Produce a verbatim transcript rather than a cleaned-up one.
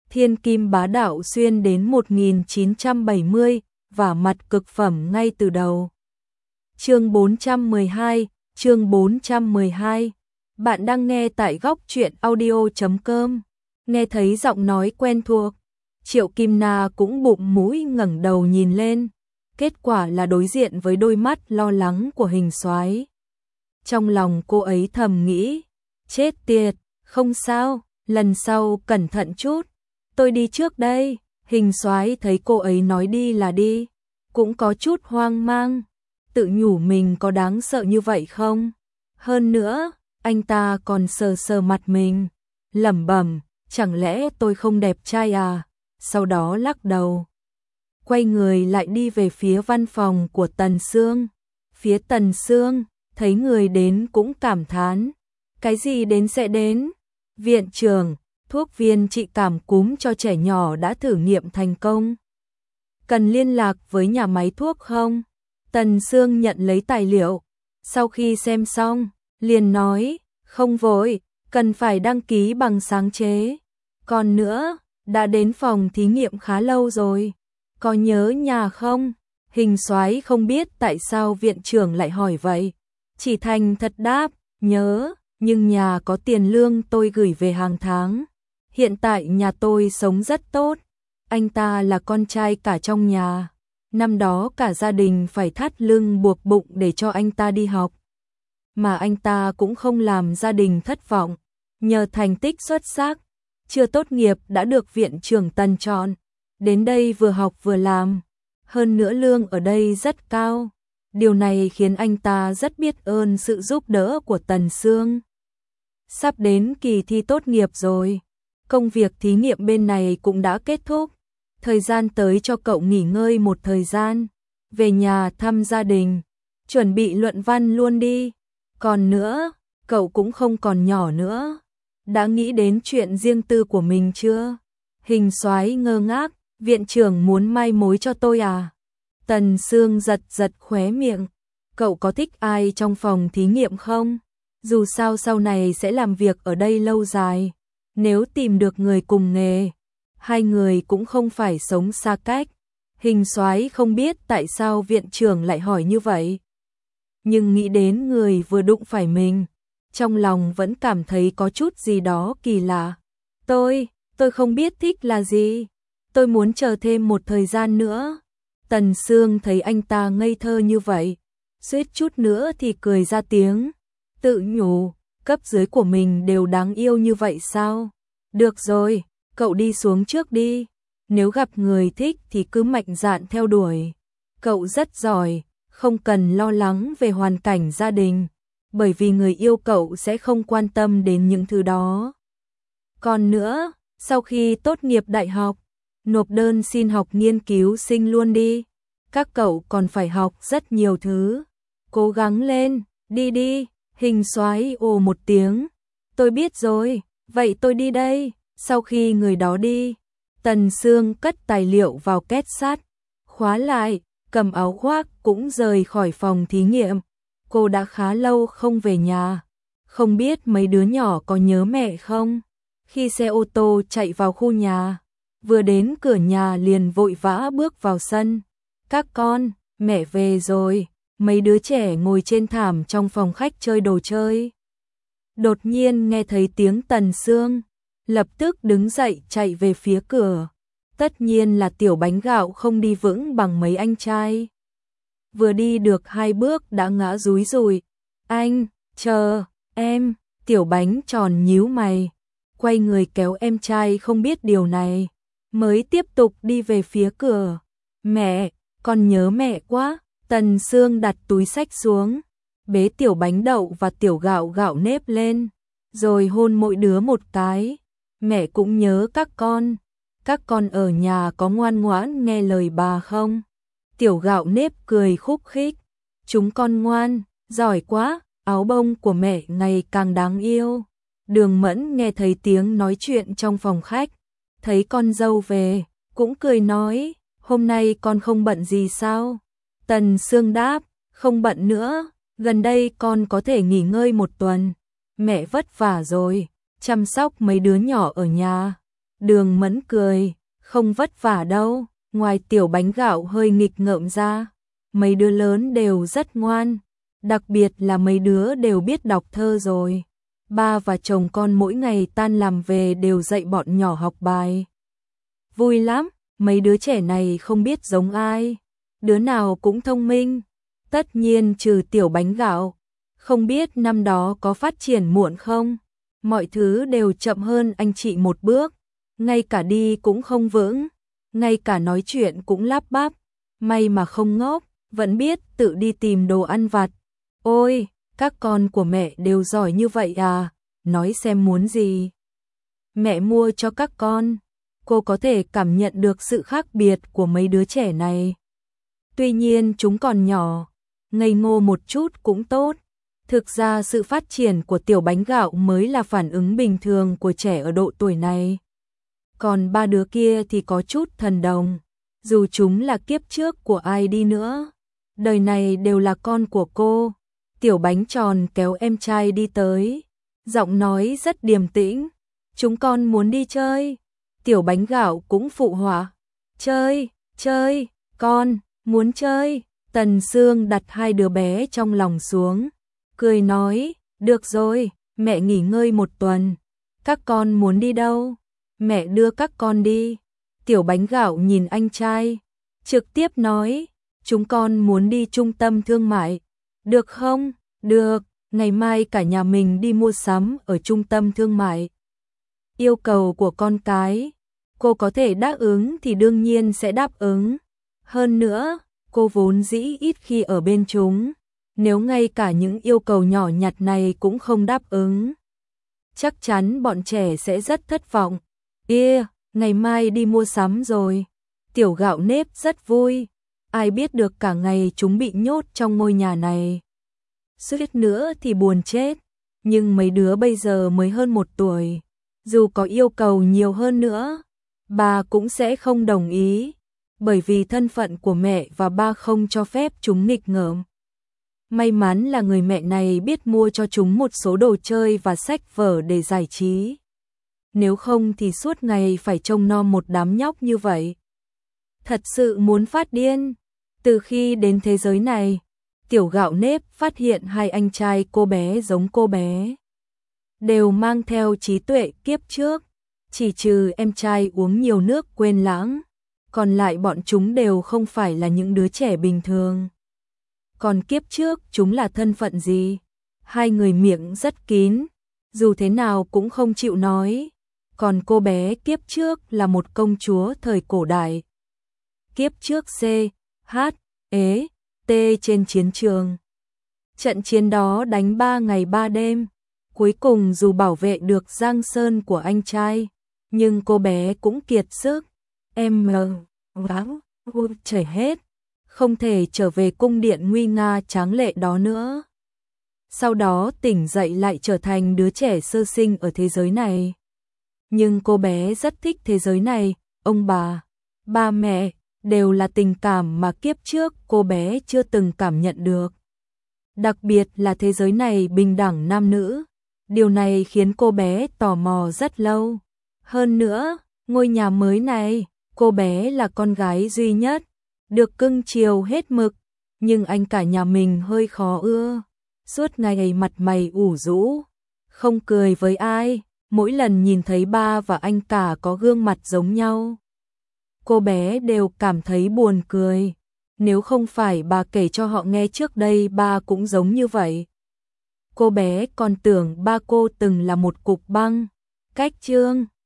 Thiên kim bá đạo xuyên đến một nghìn chín trăm bảy mươi, và mặt cực phẩm ngay từ đầu. Chương bốn trăm mười hai, chương bốn trăm mười hai. Bạn đang nghe tại góc truyện audio chấm com. Nghe thấy giọng nói quen thuộc, Triệu Kim Na cũng bụng mũi ngẩng đầu nhìn lên. Kết quả là đối diện với đôi mắt lo lắng của Hình Soái. Trong lòng cô ấy thầm nghĩ, chết tiệt, không sao, lần sau cẩn thận chút. Tôi đi trước đây. Hình Soái thấy cô ấy nói đi là đi, cũng có chút hoang mang, tự nhủ mình có đáng sợ như vậy không? Hơn nữa, anh ta còn sờ sờ mặt mình, lẩm bẩm, chẳng lẽ tôi không đẹp trai à? Sau đó lắc đầu, quay người lại đi về phía văn phòng của Tần Sương. Phía Tần Sương, thấy người đến cũng cảm thán, cái gì đến sẽ đến. Viện trưởng, thuốc viên trị cảm cúm cho trẻ nhỏ đã thử nghiệm thành công. Cần liên lạc với nhà máy thuốc không? Tần Sương nhận lấy tài liệu, sau khi xem xong, liền nói, không vội, cần phải đăng ký bằng sáng chế. Còn nữa, đã đến phòng thí nghiệm khá lâu rồi, có nhớ nhà không? Hình Soái không biết tại sao viện trưởng lại hỏi vậy, chỉ thành thật đáp, nhớ, nhưng nhà có tiền lương tôi gửi về hàng tháng. Hiện tại nhà tôi sống rất tốt, anh ta là con trai cả trong nhà. Năm đó cả gia đình phải thắt lưng buộc bụng để cho anh ta đi học. Mà anh ta cũng không làm gia đình thất vọng, nhờ thành tích xuất sắc, chưa tốt nghiệp đã được viện trưởng Tần chọn. Đến đây vừa học vừa làm, hơn nữa lương ở đây rất cao. Điều này khiến anh ta rất biết ơn sự giúp đỡ của Tần Sương. Sắp đến kỳ thi tốt nghiệp rồi, công việc thí nghiệm bên này cũng đã kết thúc. Thời gian tới cho cậu nghỉ ngơi một thời gian, về nhà thăm gia đình, chuẩn bị luận văn luôn đi. Còn nữa, cậu cũng không còn nhỏ nữa, đã nghĩ đến chuyện riêng tư của mình chưa? Hình Soái ngơ ngác, viện trưởng muốn mai mối cho tôi à? Tần Sương giật giật khóe miệng, cậu có thích ai trong phòng thí nghiệm không? Dù sao sau này sẽ làm việc ở đây lâu dài, nếu tìm được người cùng nghề, hai người cũng không phải sống xa cách. Hình Soái không biết tại sao viện trưởng lại hỏi như vậy, nhưng nghĩ đến người vừa đụng phải mình, trong lòng vẫn cảm thấy có chút gì đó kỳ lạ. Tôi, tôi không biết thích là gì, tôi muốn chờ thêm một thời gian nữa. Tần Sương thấy anh ta ngây thơ như vậy, suýt chút nữa thì cười ra tiếng, tự nhủ, cấp dưới của mình đều đáng yêu như vậy sao? Được rồi, cậu đi xuống trước đi, nếu gặp người thích thì cứ mạnh dạn theo đuổi. Cậu rất giỏi, không cần lo lắng về hoàn cảnh gia đình, bởi vì người yêu cậu sẽ không quan tâm đến những thứ đó. Còn nữa, sau khi tốt nghiệp đại học, nộp đơn xin học nghiên cứu sinh luôn đi. Các cậu còn phải học rất nhiều thứ. Cố gắng lên, đi đi. Hình Soái ồ một tiếng. Tôi biết rồi, vậy tôi đi đây. Sau khi người đó đi, Tần Sương cất tài liệu vào két sắt, khóa lại, cầm áo khoác cũng rời khỏi phòng thí nghiệm. Cô đã khá lâu không về nhà, không biết mấy đứa nhỏ có nhớ mẹ không? Khi xe ô tô chạy vào khu nhà, vừa đến cửa nhà liền vội vã bước vào sân. Các con, mẹ về rồi. Mấy đứa trẻ ngồi trên thảm trong phòng khách chơi đồ chơi. Đột nhiên nghe thấy tiếng Tần Sương, lập tức đứng dậy chạy về phía cửa. Tất nhiên là Tiểu Bánh Gạo không đi vững bằng mấy anh trai. Vừa đi được hai bước đã ngã rúi rùi. Anh, chờ, em. Tiểu Bánh tròn nhíu mày, quay người kéo em trai không biết điều này, mới tiếp tục đi về phía cửa. Mẹ, con nhớ mẹ quá. Tần Sương đặt túi xách xuống, bế Tiểu Bánh Đậu và Tiểu Gạo Gạo nếp lên, rồi hôn mỗi đứa một cái. Mẹ cũng nhớ các con. Các con ở nhà có ngoan ngoãn nghe lời bà không? Tiểu Gạo nếp cười khúc khích. Chúng con ngoan, giỏi quá, áo bông của mẹ ngày càng đáng yêu. Đường Mẫn nghe thấy tiếng nói chuyện trong phòng khách, thấy con dâu về, cũng cười nói, hôm nay con không bận gì sao? Tần Sương đáp, không bận nữa, gần đây con có thể nghỉ ngơi một tuần. Mẹ vất vả rồi, chăm sóc mấy đứa nhỏ ở nhà. Đường Mẫn cười, không vất vả đâu, ngoài Tiểu Bánh Gạo hơi nghịch ngợm ra, mấy đứa lớn đều rất ngoan, đặc biệt là mấy đứa đều biết đọc thơ rồi. Ba và chồng con mỗi ngày tan làm về đều dạy bọn nhỏ học bài. Vui lắm, mấy đứa trẻ này không biết giống ai, đứa nào cũng thông minh, tất nhiên trừ Tiểu Bánh Gạo. Không biết năm đó có phát triển muộn không? Mọi thứ đều chậm hơn anh chị một bước, ngay cả đi cũng không vững, ngay cả nói chuyện cũng lắp bắp, may mà không ngốc, vẫn biết tự đi tìm đồ ăn vặt. Ôi, các con của mẹ đều giỏi như vậy à, nói xem muốn gì. Mẹ mua cho các con, cô có thể cảm nhận được sự khác biệt của mấy đứa trẻ này. Tuy nhiên chúng còn nhỏ, ngây ngô một chút cũng tốt. Thực ra sự phát triển của Tiểu Bánh Gạo mới là phản ứng bình thường của trẻ ở độ tuổi này. Còn ba đứa kia thì có chút thần đồng, dù chúng là kiếp trước của ai đi nữa, đời này đều là con của cô. Tiểu Bánh Tròn kéo em trai đi tới, giọng nói rất điềm tĩnh, chúng con muốn đi chơi. Tiểu Bánh Gạo cũng phụ họa, chơi, chơi, con, muốn chơi. Tần Sương đặt hai đứa bé trong lòng xuống, cười nói, được rồi, mẹ nghỉ ngơi một tuần, các con muốn đi đâu? Mẹ đưa các con đi. Tiểu Bánh Gạo nhìn anh trai, trực tiếp nói, chúng con muốn đi trung tâm thương mại. Được không? Được, ngày mai cả nhà mình đi mua sắm ở trung tâm thương mại. Yêu cầu của con cái, cô có thể đáp ứng thì đương nhiên sẽ đáp ứng. Hơn nữa, cô vốn dĩ ít khi ở bên chúng, nếu ngay cả những yêu cầu nhỏ nhặt này cũng không đáp ứng, chắc chắn bọn trẻ sẽ rất thất vọng. Yeah, ngày mai đi mua sắm rồi. Tiểu Gạo Nếp rất vui, ai biết được cả ngày chúng bị nhốt trong ngôi nhà này. Suýt nữa thì buồn chết, nhưng mấy đứa bây giờ mới hơn một tuổi, dù có yêu cầu nhiều hơn nữa, bà cũng sẽ không đồng ý, bởi vì thân phận của mẹ và ba không cho phép chúng nghịch ngợm. May mắn là người mẹ này biết mua cho chúng một số đồ chơi và sách vở để giải trí. Nếu không thì suốt ngày phải trông nom một đám nhóc như vậy. Thật sự muốn phát điên. Từ khi đến thế giới này, Tiểu Gạo Nếp phát hiện hai anh trai cô bé giống cô bé, đều mang theo trí tuệ kiếp trước, chỉ trừ em trai uống nhiều nước quên lãng, còn lại bọn chúng đều không phải là những đứa trẻ bình thường. Còn kiếp trước chúng là thân phận gì? Hai người miệng rất kín, dù thế nào cũng không chịu nói. Còn cô bé kiếp trước là một công chúa thời cổ đại. Kiếp trước C, H, E, T trên chiến trường. Trận chiến đó đánh ba ngày ba đêm. Cuối cùng dù bảo vệ được Giang Sơn của anh trai, nhưng cô bé cũng kiệt sức. Em mờ, vắng, chảy hết. Không thể trở về cung điện nguy nga tráng lệ đó nữa. Sau đó tỉnh dậy lại trở thành đứa trẻ sơ sinh ở thế giới này. Nhưng cô bé rất thích thế giới này, ông bà, ba mẹ, đều là tình cảm mà kiếp trước cô bé chưa từng cảm nhận được. Đặc biệt là thế giới này bình đẳng nam nữ, điều này khiến cô bé tò mò rất lâu. Hơn nữa, ngôi nhà mới này, cô bé là con gái duy nhất, được cưng chiều hết mực, nhưng anh cả nhà mình hơi khó ưa, suốt ngày mặt mày ủ rũ, không cười với ai. Mỗi lần nhìn thấy ba và anh cả có gương mặt giống nhau, cô bé đều cảm thấy buồn cười. Nếu không phải bà kể cho họ nghe trước đây ba cũng giống như vậy, cô bé còn tưởng ba cô từng là một cục băng. Cách chương